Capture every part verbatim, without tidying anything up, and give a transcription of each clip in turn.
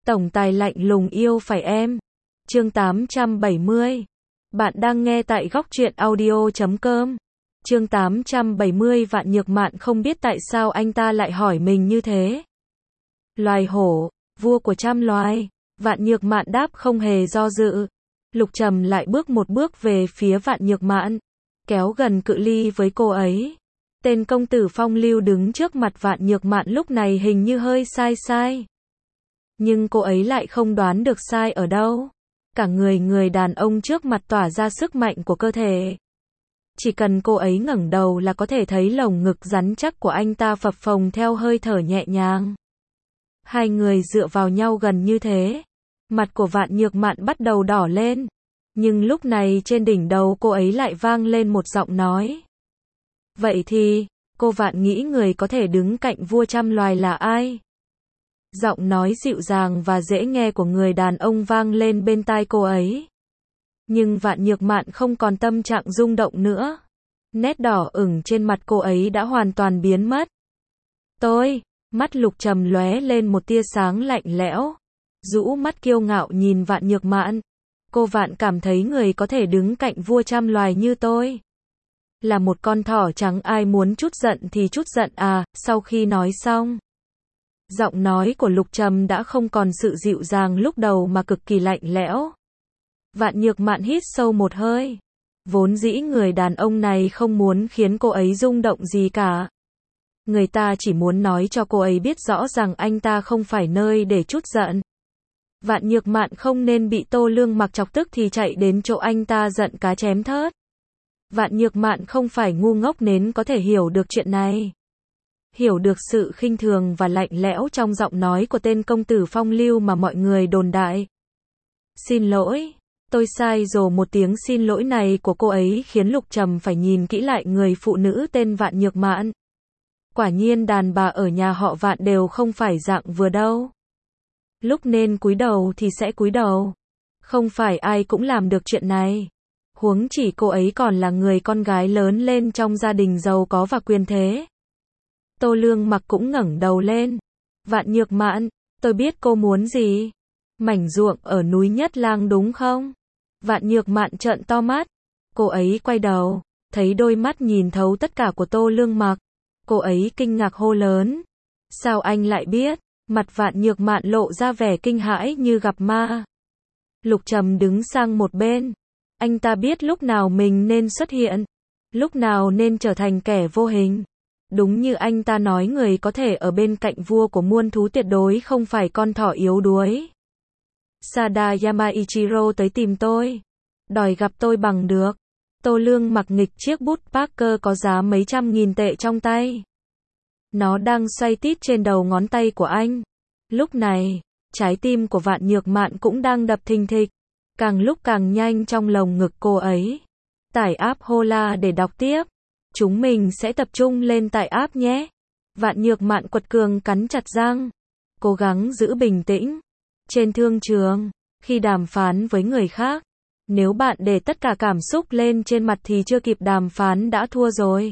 Tổng tài lạnh lùng yêu phải em. Chương tám trăm bảy mươi. Bạn đang nghe tại góc truyện audio chấm com. Chương tám trăm bảy mươi. Vạn Nhược Mạn không biết tại sao anh ta lại hỏi mình như thế. Loài hổ, vua của trăm loài. Vạn Nhược Mạn đáp không hề do dự. Lục Trầm lại bước một bước về phía Vạn Nhược Mạn, kéo gần cự ly với cô ấy. Tên công tử phong lưu đứng trước mặt Vạn Nhược Mạn lúc này hình như hơi sai sai. Nhưng cô ấy lại không đoán được sai ở đâu. Cả người người đàn ông trước mặt tỏa ra sức mạnh của cơ thể. Chỉ cần cô ấy ngẩng đầu là có thể thấy lồng ngực rắn chắc của anh ta phập phồng theo hơi thở nhẹ nhàng. Hai người dựa vào nhau gần như thế. Mặt của Vạn Nhược Mạn bắt đầu đỏ lên. Nhưng lúc này trên đỉnh đầu cô ấy lại vang lên một giọng nói. Vậy thì, cô Vạn nghĩ người có thể đứng cạnh vua trăm loài là ai? Giọng nói dịu dàng và dễ nghe của người đàn ông vang lên bên tai cô ấy. Nhưng Vạn Nhược Mạn không còn tâm trạng rung động nữa. Nét đỏ ửng trên mặt cô ấy đã hoàn toàn biến mất. Tôi, mắt Lục Trầm lóe lên một tia sáng lạnh lẽo. Rũ mắt kiêu ngạo nhìn Vạn Nhược Mạn. Cô Vạn cảm thấy người có thể đứng cạnh vua trăm loài như tôi là một con thỏ trắng, ai muốn chút giận thì chút giận à. Sau khi nói xong, giọng nói của Lục Trầm đã không còn sự dịu dàng lúc đầu mà cực kỳ lạnh lẽo. Vạn Nhược Mạn hít sâu một hơi. Vốn dĩ người đàn ông này không muốn khiến cô ấy rung động gì cả. Người ta chỉ muốn nói cho cô ấy biết rõ rằng anh ta không phải nơi để chút giận. Vạn Nhược Mạn không nên bị Tô Lương Mặc chọc tức thì chạy đến chỗ anh ta giận cá chém thớt. Vạn Nhược Mạn không phải ngu ngốc nên có thể hiểu được chuyện này. Hiểu được sự khinh thường và lạnh lẽo trong giọng nói của tên công tử phong lưu mà mọi người đồn đại. Xin lỗi, tôi sai rồi. Một tiếng xin lỗi này của cô ấy khiến Lục Trầm phải nhìn kỹ lại người phụ nữ tên Vạn Nhược Mạn. Quả nhiên đàn bà ở nhà họ Vạn đều không phải dạng vừa đâu. Lúc nên cúi đầu thì sẽ cúi đầu. Không phải ai cũng làm được chuyện này. Huống chỉ cô ấy còn là người con gái lớn lên trong gia đình giàu có và quyền thế. Tô Lương Mặc cũng ngẩng đầu lên. Vạn Nhược Mạn, tôi biết cô muốn gì. Mảnh ruộng ở núi Nhất Lang đúng không? Vạn Nhược Mạn trợn to mắt. Cô ấy quay đầu, thấy đôi mắt nhìn thấu tất cả của Tô Lương Mặc. Cô ấy kinh ngạc hô lớn. Sao anh lại biết? Mặt Vạn Nhược Mạn lộ ra vẻ kinh hãi như gặp ma. Lục Trầm đứng sang một bên. Anh ta biết lúc nào mình nên xuất hiện, lúc nào nên trở thành kẻ vô hình. Đúng như anh ta nói, người có thể ở bên cạnh vua của muôn thú tuyệt đối không phải con thỏ yếu đuối. Sada Yamaichiro tới tìm tôi, đòi gặp tôi bằng được. Tô Lương Mặc nghịch chiếc bút Parker có giá mấy trăm nghìn tệ trong tay. Nó đang xoay tít trên đầu ngón tay của anh. Lúc này, trái tim của Vạn Nhược Mạn cũng đang đập thình thịch, càng lúc càng nhanh trong lồng ngực cô ấy. Tải app Hola để đọc tiếp. Chúng mình sẽ tập trung lên tải app nhé. Vạn Nhược Mạn quật cường cắn chặt răng, cố gắng giữ bình tĩnh. Trên thương trường, khi đàm phán với người khác, nếu bạn để tất cả cảm xúc lên trên mặt thì chưa kịp đàm phán đã thua rồi.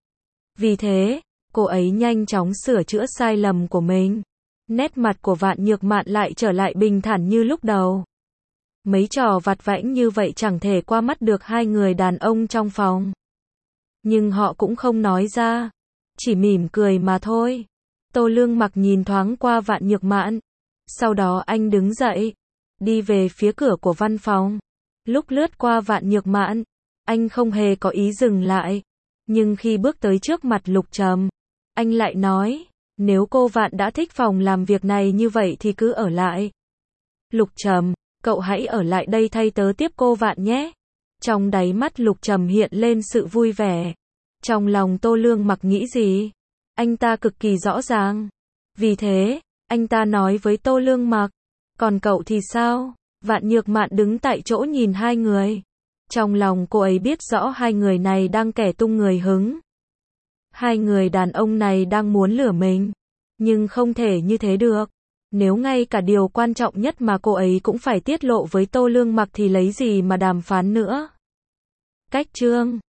Vì thế, cô ấy nhanh chóng sửa chữa sai lầm của mình. Nét mặt của Vạn Nhược Mạn lại trở lại bình thản như lúc đầu. Mấy trò vặt vãnh như vậy chẳng thể qua mắt được hai người đàn ông trong phòng. Nhưng họ cũng không nói ra, chỉ mỉm cười mà thôi. Tô Lương Mặc nhìn thoáng qua Vạn Nhược Mạn. Sau đó anh đứng dậy, đi về phía cửa của văn phòng. Lúc lướt qua Vạn Nhược Mạn, anh không hề có ý dừng lại. Nhưng khi bước tới trước mặt Lục Trầm, anh lại nói, nếu cô Vạn đã thích phòng làm việc này như vậy thì cứ ở lại. Lục Trầm, cậu hãy ở lại đây thay tớ tiếp cô Vạn nhé. Trong đáy mắt Lục Trầm hiện lên sự vui vẻ. Trong lòng Tô Lương Mặc nghĩ gì, anh ta cực kỳ rõ ràng. Vì thế, anh ta nói với Tô Lương Mặc, còn cậu thì sao? Vạn Nhược Mạn đứng tại chỗ nhìn hai người. Trong lòng cô ấy biết rõ hai người này đang kẻ tung người hứng. Hai người đàn ông này đang muốn lừa mình. Nhưng không thể như thế được. Nếu ngay cả điều quan trọng nhất mà cô ấy cũng phải tiết lộ với Tô Lương Mặc thì lấy gì mà đàm phán nữa. Cách chương